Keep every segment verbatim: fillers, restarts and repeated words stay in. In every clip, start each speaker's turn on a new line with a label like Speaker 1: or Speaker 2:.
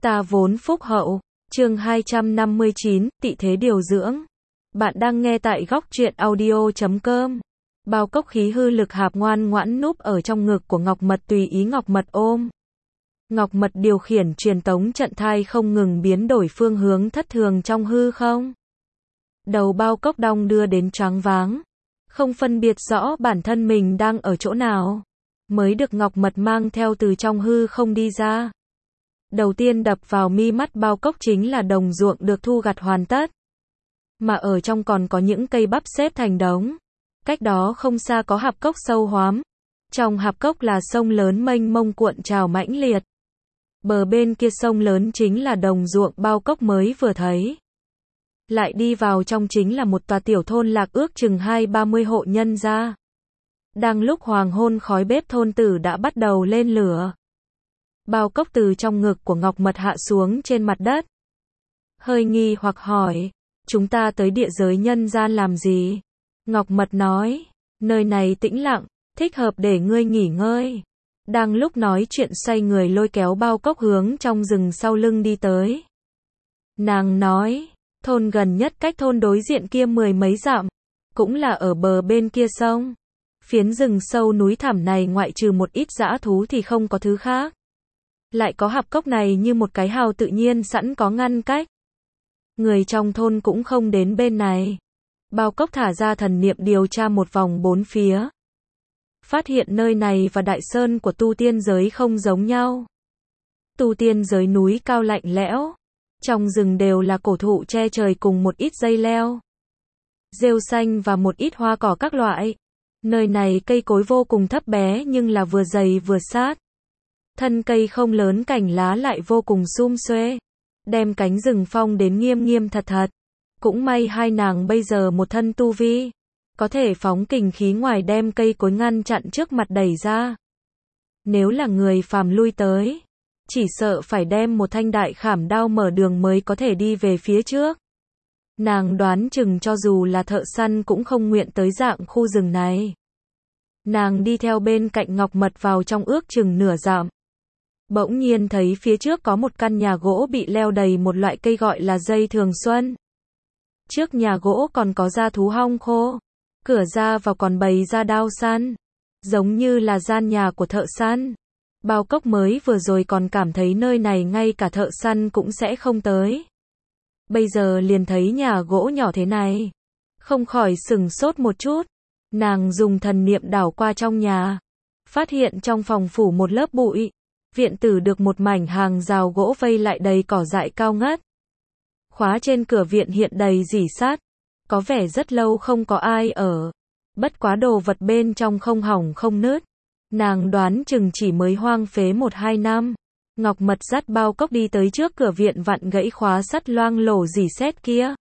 Speaker 1: Ta vốn phúc hậu. Chương hai trăm năm mươi chín, tị thế điều dưỡng. Bạn đang nghe tại góc truyện audio chấm com. Bao cốc khí hư lực hạp ngoan ngoãn núp ở trong ngực của Ngọc Mật tùy ý Ngọc Mật ôm. Ngọc Mật điều khiển truyền tống trận thai không ngừng biến đổi phương hướng thất thường trong hư không. Đầu bao cốc đong đưa đến choáng váng. Không phân biệt rõ bản thân mình đang ở chỗ nào. Mới được Ngọc Mật mang theo từ trong hư không đi ra. Đầu tiên đập vào mi mắt bao cốc chính là đồng ruộng được thu gặt hoàn tất. Mà ở trong còn có những cây bắp xếp thành đống. Cách đó không xa có hạp cốc sâu hoắm. Trong hạp cốc là sông lớn mênh mông cuộn trào mãnh liệt. Bờ bên kia sông lớn chính là đồng ruộng bao cốc mới vừa thấy. Lại đi vào trong chính là một tòa tiểu thôn lạc ước chừng hai ba mươi hộ nhân gia. Đang lúc hoàng hôn khói bếp thôn tử đã bắt đầu lên lửa. Bao cốc từ trong ngực của Ngọc Mật hạ xuống trên mặt đất. Hơi nghi hoặc hỏi, chúng ta tới địa giới nhân gian làm gì? Ngọc Mật nói, nơi này tĩnh lặng, thích hợp để ngươi nghỉ ngơi. Đang lúc nói chuyện xoay người lôi kéo bao cốc hướng trong rừng sau lưng đi tới. Nàng nói, thôn gần nhất cách thôn đối diện kia mười mấy dặm, cũng là ở bờ bên kia sông. Phiến rừng sâu núi thẳm này ngoại trừ một ít dã thú thì không có thứ khác. Lại có hạp cốc này như một cái hào tự nhiên sẵn có ngăn cách. Người trong thôn cũng không đến bên này. Bao cốc thả ra thần niệm điều tra một vòng bốn phía. Phát hiện nơi này và đại sơn của tu tiên giới không giống nhau. Tu tiên giới núi cao lạnh lẽo. Trong rừng đều là cổ thụ che trời cùng một ít dây leo. Rêu xanh và một ít hoa cỏ các loại. Nơi này cây cối vô cùng thấp bé nhưng là vừa dày vừa sát. Thân cây không lớn cành lá lại vô cùng sum xuê. Đem cánh rừng phong đến nghiêm nghiêm thật thật. Cũng may hai nàng bây giờ một thân tu vi. Có thể phóng kình khí ngoài đem cây cối ngăn chặn trước mặt đẩy ra. Nếu là người phàm lui tới. Chỉ sợ phải đem một thanh đại khảm đao mở đường mới có thể đi về phía trước. Nàng đoán chừng cho dù là thợ săn cũng không nguyện tới dạng khu rừng này. Nàng đi theo bên cạnh Ngọc Mật vào trong ước chừng nửa dặm. Bỗng nhiên thấy phía trước có một căn nhà gỗ bị leo đầy một loại cây gọi là dây thường xuân. Trước nhà gỗ còn có da thú hong khô. Cửa ra vào còn bày ra đao săn. Giống như là gian nhà của thợ săn. Bao cốc mới vừa rồi còn cảm thấy nơi này ngay cả thợ săn cũng sẽ không tới. Bây giờ liền thấy nhà gỗ nhỏ thế này. Không khỏi sừng sốt một chút. Nàng dùng thần niệm đảo qua trong nhà. Phát hiện trong phòng phủ một lớp bụi. Viện tử được một mảnh hàng rào gỗ vây lại đầy cỏ dại cao ngất. Khóa trên cửa viện hiện đầy rỉ sắt. Có vẻ rất lâu không có ai ở. Bất quá đồ vật bên trong không hỏng không nứt. Nàng đoán chừng chỉ mới hoang phế một hai năm. Ngọc Mật dắt bao cốc đi tới trước cửa viện vặn gãy khóa sắt loang lổ rỉ sét kia.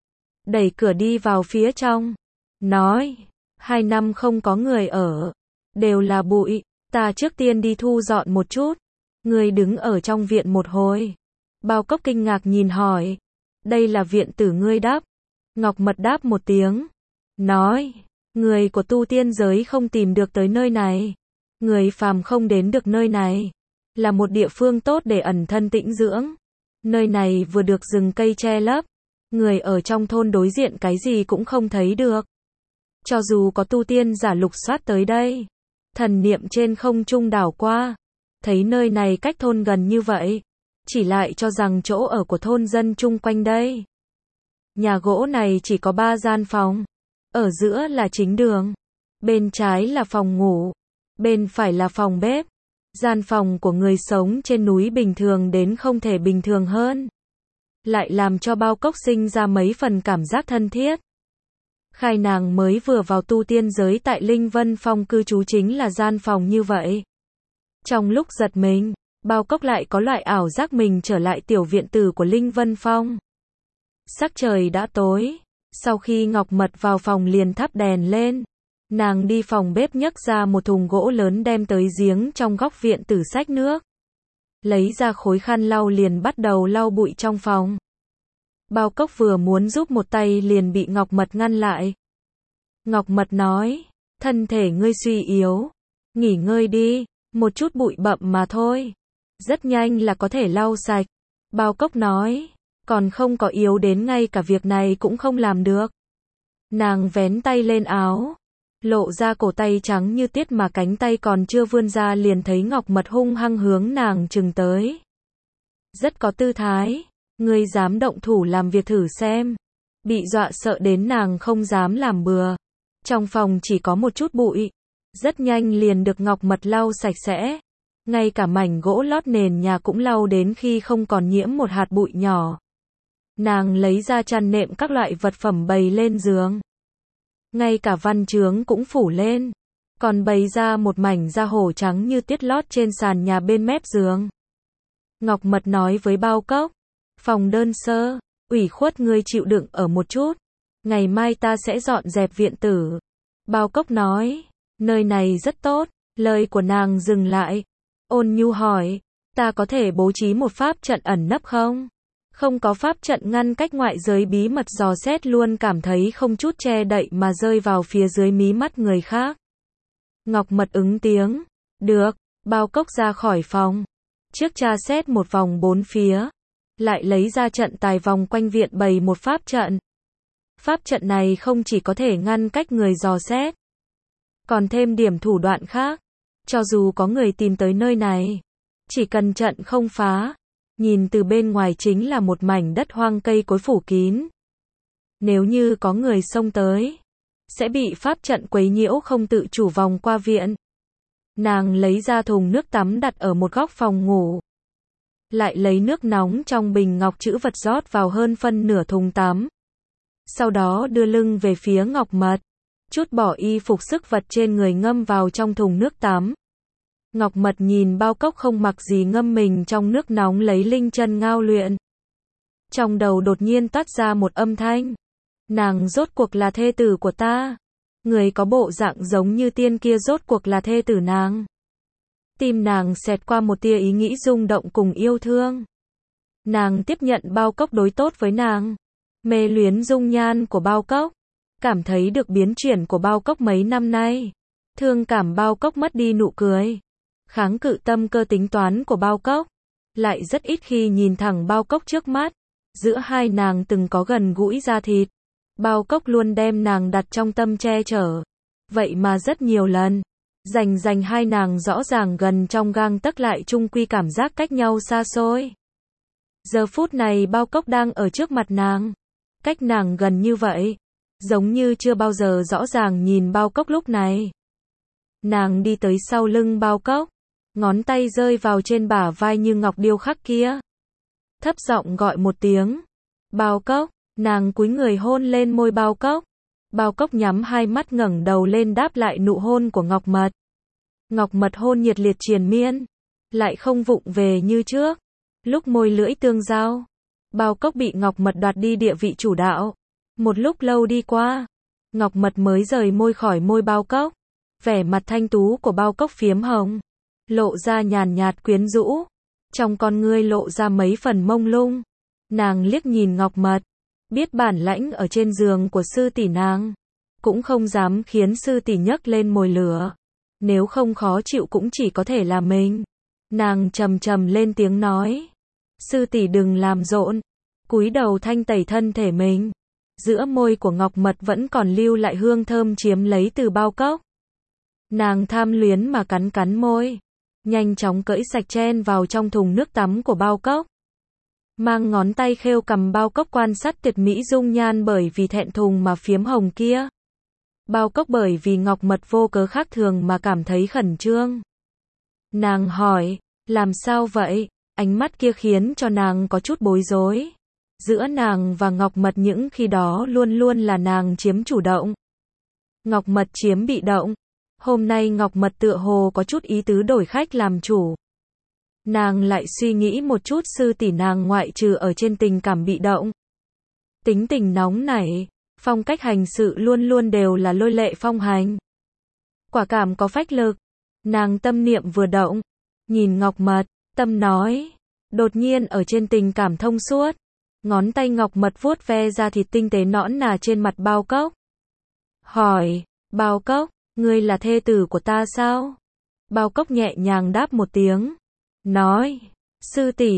Speaker 1: Đẩy cửa đi vào phía trong. Nói, hai năm không có người ở. Đều là bụi, ta trước tiên đi thu dọn một chút. Người đứng ở trong viện một hồi. Bao cốc kinh ngạc nhìn hỏi. Đây là viện tử ngươi đáp. Ngọc Mật đáp một tiếng. Nói, người của tu tiên giới không tìm được tới nơi này. Người phàm không đến được nơi này. Là một địa phương tốt để ẩn thân tĩnh dưỡng. Nơi này vừa được rừng cây che lấp. Người ở trong thôn đối diện cái gì cũng không thấy được. Cho dù có tu tiên giả lục soát tới đây. Thần niệm trên không trung đảo qua. Thấy nơi này cách thôn gần như vậy. Chỉ lại cho rằng chỗ ở của thôn dân chung quanh đây. Nhà gỗ này chỉ có ba gian phòng. Ở giữa là chính đường. Bên trái là phòng ngủ. Bên phải là phòng bếp. Gian phòng của người sống trên núi bình thường đến không thể bình thường hơn. Lại làm cho bao cốc sinh ra mấy phần cảm giác thân thiết. Khai nàng mới vừa vào tu tiên giới tại Linh Vân Phong cư trú chính là gian phòng như vậy. Trong lúc giật mình, bao cốc lại có loại ảo giác mình trở lại tiểu viện tử của Linh Vân Phong. Sắc trời đã tối. Sau khi Ngọc Mật vào phòng liền thắp đèn lên. Nàng đi phòng bếp nhấc ra một thùng gỗ lớn đem tới giếng trong góc viện tử xách nước. Lấy ra khối khăn lau liền bắt đầu lau bụi trong phòng. Bao cốc vừa muốn giúp một tay liền bị Ngọc Mật ngăn lại. Ngọc Mật nói, thân thể ngươi suy yếu. Nghỉ ngơi đi, một chút bụi bặm mà thôi. Rất nhanh là có thể lau sạch. Bao Cốc nói, còn không có yếu đến ngay cả việc này cũng không làm được. Nàng vén tay lên áo, lộ ra cổ tay trắng như tuyết mà cánh tay còn chưa vươn ra liền thấy Ngọc Mật hung hăng hướng nàng chừng tới. Rất có tư thái, ngươi dám động thủ làm việc thử xem. Bị dọa sợ đến nàng không dám làm bừa. Trong phòng chỉ có một chút bụi, rất nhanh liền được Ngọc Mật lau sạch sẽ. Ngay cả mảnh gỗ lót nền nhà cũng lau đến khi không còn nhiễm một hạt bụi nhỏ. Nàng lấy ra chăn nệm các loại vật phẩm bày lên giường. Ngay cả văn chướng cũng phủ lên. Còn bày ra một mảnh da hổ trắng như tuyết lót trên sàn nhà bên mép giường. Ngọc Mật nói với Bao Cốc, phòng đơn sơ, ủy khuất ngươi chịu đựng ở một chút. Ngày mai ta sẽ dọn dẹp viện tử. Bao Cốc nói, nơi này rất tốt. Lời của nàng dừng lại. Ôn nhu hỏi, ta có thể bố trí một pháp trận ẩn nấp không? Không có pháp trận ngăn cách ngoại giới bí mật dò xét luôn cảm thấy không chút che đậy mà rơi vào phía dưới mí mắt người khác. Ngọc Mật ứng tiếng, được. Bao Cốc ra khỏi phòng. Trước tra xét một vòng bốn phía. Lại lấy ra trận tài vòng quanh viện bày một pháp trận. Pháp trận này không chỉ có thể ngăn cách người dò xét, còn thêm điểm thủ đoạn khác. Cho dù có người tìm tới nơi này, chỉ cần trận không phá, nhìn từ bên ngoài chính là một mảnh đất hoang cây cối phủ kín. Nếu như có người xông tới, sẽ bị pháp trận quấy nhiễu không tự chủ vòng qua viện. Nàng lấy ra thùng nước tắm đặt ở một góc phòng ngủ. Lại lấy nước nóng trong bình ngọc chữ vật rót vào hơn phân nửa thùng tắm. Sau đó đưa lưng về phía Ngọc Mật, chút bỏ y phục sức vật trên người ngâm vào trong thùng nước tắm. Ngọc Mật nhìn Bao Cốc không mặc gì ngâm mình trong nước nóng lấy linh chân ngao luyện. Trong đầu đột nhiên toát ra một âm thanh. Nàng rốt cuộc là thê tử của ta. Người có bộ dạng giống như tiên kia rốt cuộc là thê tử nàng. Tim nàng xẹt qua một tia ý nghĩ rung động cùng yêu thương. Nàng tiếp nhận Bao Cốc đối tốt với nàng. Mê luyến dung nhan của Bao Cốc. Cảm thấy được biến chuyển của Bao Cốc mấy năm nay. Thương cảm Bao Cốc mất đi nụ cười. Kháng cự tâm cơ tính toán của Bao Cốc. Lại rất ít khi nhìn thẳng Bao Cốc trước mắt. Giữa hai nàng từng có gần gũi da thịt. Bao Cốc luôn đem nàng đặt trong tâm che chở. Vậy mà rất nhiều lần, Dành dành hai nàng rõ ràng gần trong gang tấc lại chung quy cảm giác cách nhau xa xôi. Giờ phút này Bao Cốc đang ở trước mặt nàng. Cách nàng gần như vậy. Giống như chưa bao giờ rõ ràng nhìn Bao Cốc lúc này. Nàng đi tới sau lưng Bao Cốc. Ngón tay rơi vào trên bả vai như ngọc điêu khắc kia. Thấp giọng gọi một tiếng. Bao Cốc. Nàng cúi người hôn lên môi Bao Cốc. Bao Cốc nhắm hai mắt ngẩng đầu lên đáp lại nụ hôn của Ngọc Mật. Ngọc Mật hôn nhiệt liệt triền miên. Lại không vụng về như trước. Lúc môi lưỡi tương giao. Bao Cốc bị Ngọc Mật đoạt đi địa vị chủ đạo. Một lúc lâu đi qua. Ngọc Mật mới rời môi khỏi môi Bao Cốc. Vẻ mặt thanh tú của Bao Cốc phiếm hồng. Lộ ra nhàn nhạt quyến rũ. Trong con ngươi lộ ra mấy phần mông lung. Nàng liếc nhìn Ngọc Mật. Biết bản lãnh ở trên giường của sư tỷ nàng. Cũng không dám khiến sư tỷ nhấc lên mồi lửa. Nếu không khó chịu cũng chỉ có thể là mình. Nàng trầm trầm lên tiếng nói. Sư tỷ đừng làm rộn. Cúi đầu thanh tẩy thân thể mình. Giữa môi của Ngọc Mật vẫn còn lưu lại hương thơm chiếm lấy từ Bao Cốc. Nàng tham luyến mà cắn cắn môi. Nhanh chóng cởi sạch chen vào trong thùng nước tắm của Bao Cốc. Mang ngón tay khêu cầm Bao Cốc quan sát tuyệt mỹ dung nhan bởi vì thẹn thùng mà phiếm hồng kia. Bao Cốc bởi vì Ngọc Mật vô cớ khác thường mà cảm thấy khẩn trương. Nàng hỏi, làm sao vậy? Ánh mắt kia khiến cho nàng có chút bối rối. Giữa nàng và Ngọc Mật những khi đó luôn luôn là nàng chiếm chủ động. Ngọc Mật chiếm bị động. Hôm nay Ngọc Mật tựa hồ có chút ý tứ đổi khách làm chủ. Nàng lại suy nghĩ một chút sư tỷ nàng ngoại trừ ở trên tình cảm bị động. Tính tình nóng nảy, phong cách hành sự luôn luôn đều là lôi lệ phong hành. Quả cảm có phách lực. Nàng tâm niệm vừa động. Nhìn Ngọc Mật, tâm nói. Đột nhiên ở trên tình cảm thông suốt. Ngón tay Ngọc Mật vuốt ve da thịt tinh tế nõn nà trên mặt Bao Cốc. Hỏi, Bao Cốc, ngươi là thê tử của ta sao? Bao Cốc nhẹ nhàng đáp một tiếng. Nói, sư tỷ,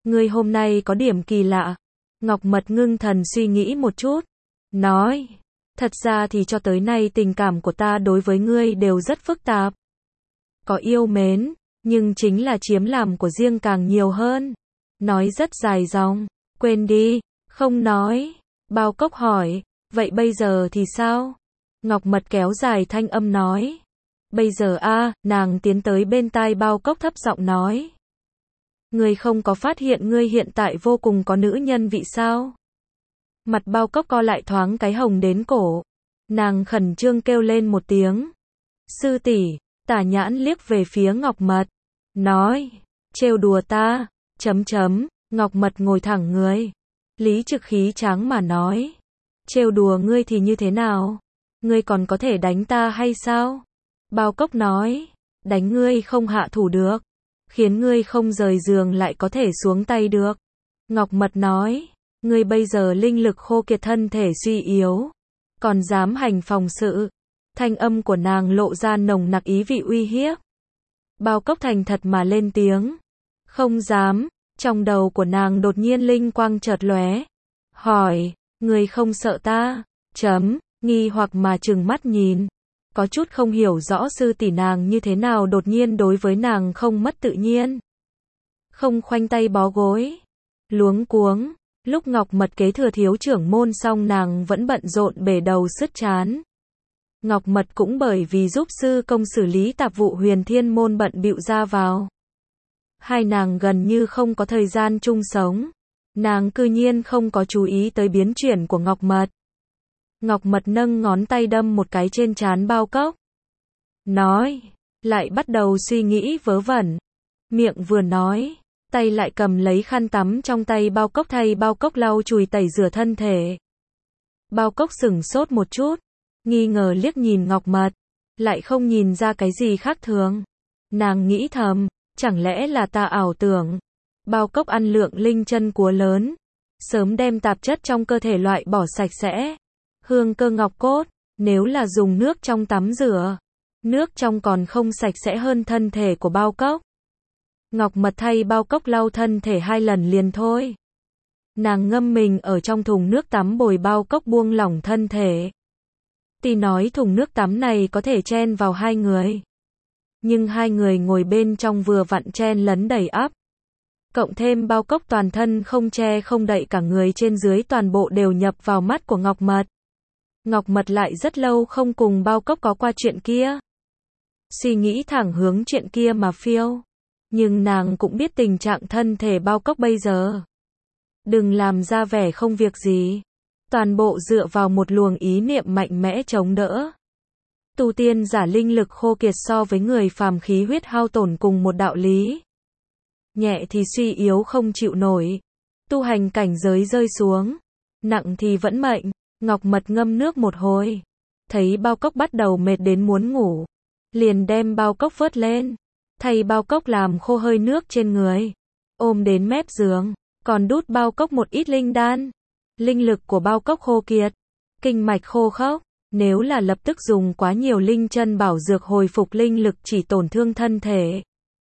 Speaker 1: Ngươi hôm nay có điểm kỳ lạ. Ngọc Mật ngưng thần suy nghĩ một chút. Nói. Thật ra thì cho tới nay tình cảm của ta đối với ngươi đều rất phức tạp. Có yêu mến, nhưng chính là chiếm làm của riêng càng nhiều hơn. Nói rất dài dòng. Quên đi, không nói. Bao Cốc hỏi. Vậy bây giờ thì sao? Ngọc Mật kéo dài thanh âm nói. Bây giờ a, nàng tiến tới bên tai Bao Cốc thấp giọng nói. Ngươi không có phát hiện ngươi hiện tại vô cùng có nữ nhân vị sao? Mặt Bao Cốc co lại thoáng cái hồng đến cổ. Nàng khẩn trương kêu lên một tiếng. Sư tỷ, tả nhãn liếc về phía Ngọc Mật. Nói, trêu đùa ta, chấm chấm, Ngọc Mật ngồi thẳng người. Lý Trực khí tráng mà nói. Trêu đùa ngươi thì như thế nào? Ngươi còn có thể đánh ta hay sao? Bao Cốc nói, đánh ngươi không hạ thủ được. Khiến ngươi không rời giường lại có thể xuống tay được. Ngọc Mật nói, ngươi bây giờ linh lực khô kiệt thân thể suy yếu. Còn dám hành phòng sự. Thanh âm của nàng lộ ra nồng nặc ý vị uy hiếp. Bao Cốc thành thật mà lên tiếng. Không dám. Trong đầu của nàng đột nhiên linh quang chợt lóe. Hỏi, ngươi không sợ ta? Chấm, nghi hoặc mà trừng mắt nhìn. Có chút không hiểu rõ sư tỷ nàng như thế nào đột nhiên đối với nàng không mất tự nhiên. Không khoanh tay bó gối. Luống cuống. Lúc Ngọc Mật kế thừa thiếu trưởng môn xong nàng vẫn bận rộn bể đầu sứt trán. Ngọc Mật cũng bởi vì giúp sư công xử lý tạp vụ Huyền Thiên môn bận bịu ra vào. Hai nàng gần như không có thời gian chung sống. Nàng cư nhiên không có chú ý tới biến chuyển của Ngọc Mật. Ngọc Mật nâng ngón tay đâm một cái trên trán Bao Cốc. Nói, lại bắt đầu suy nghĩ vớ vẩn. Miệng vừa nói, tay lại cầm lấy khăn tắm trong tay Bao Cốc thay Bao Cốc lau chùi tẩy rửa thân thể. Bao Cốc sửng sốt một chút, nghi ngờ liếc nhìn Ngọc Mật, lại không nhìn ra cái gì khác thường. Nàng nghĩ thầm, chẳng lẽ là ta ảo tưởng. Bao Cốc ăn lượng linh chân cúa lớn, sớm đem tạp chất trong cơ thể loại bỏ sạch sẽ. Hương cơ ngọc cốt, nếu là dùng nước trong tắm rửa, nước trong còn không sạch sẽ hơn thân thể của Bao Cốc. Ngọc Mật thay Bao Cốc lau thân thể hai lần liền thôi. Nàng ngâm mình ở trong thùng nước tắm bồi Bao Cốc buông lỏng thân thể. Tuy nói thùng nước tắm này có thể chen vào hai người, nhưng hai người ngồi bên trong vừa vặn chen lấn đầy ắp. Cộng thêm Bao Cốc toàn thân không che không đậy cả người trên dưới toàn bộ đều nhập vào mắt của Ngọc Mật. Ngọc Mật lại rất lâu không cùng Bao Cốc có qua chuyện kia. Suy nghĩ thẳng hướng chuyện kia mà phiêu. Nhưng nàng cũng biết tình trạng thân thể Bao Cốc bây giờ. Đừng làm ra vẻ không việc gì. Toàn bộ dựa vào một luồng ý niệm mạnh mẽ chống đỡ. Tu tiên giả linh lực khô kiệt so với người phàm khí huyết hao tổn cùng một đạo lý. Nhẹ thì suy yếu không chịu nổi. Tu hành cảnh giới rơi xuống. Nặng thì vẫn mệnh. Ngọc Mật ngâm nước một hồi. Thấy Bao Cốc bắt đầu mệt đến muốn ngủ. Liền đem Bao Cốc vớt lên. Thay Bao Cốc làm khô hơi nước trên người. Ôm đến mép giường. Còn đút Bao Cốc một ít linh đan. Linh lực của Bao Cốc khô kiệt. Kinh mạch khô khốc. Nếu là lập tức dùng quá nhiều linh chân bảo dược hồi phục linh lực chỉ tổn thương thân thể.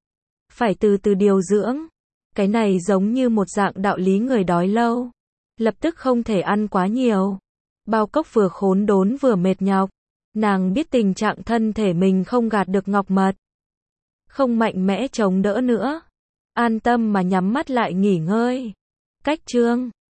Speaker 1: Phải từ từ điều dưỡng. Cái này giống như một dạng đạo lý người đói lâu. Lập tức không thể ăn quá nhiều. Bao Cốc vừa khốn đốn vừa mệt nhọc. Nàng biết tình trạng thân thể mình không gạt được Ngọc Mật. Không mạnh mẽ chống đỡ nữa. An tâm mà nhắm mắt lại nghỉ ngơi. Cách chương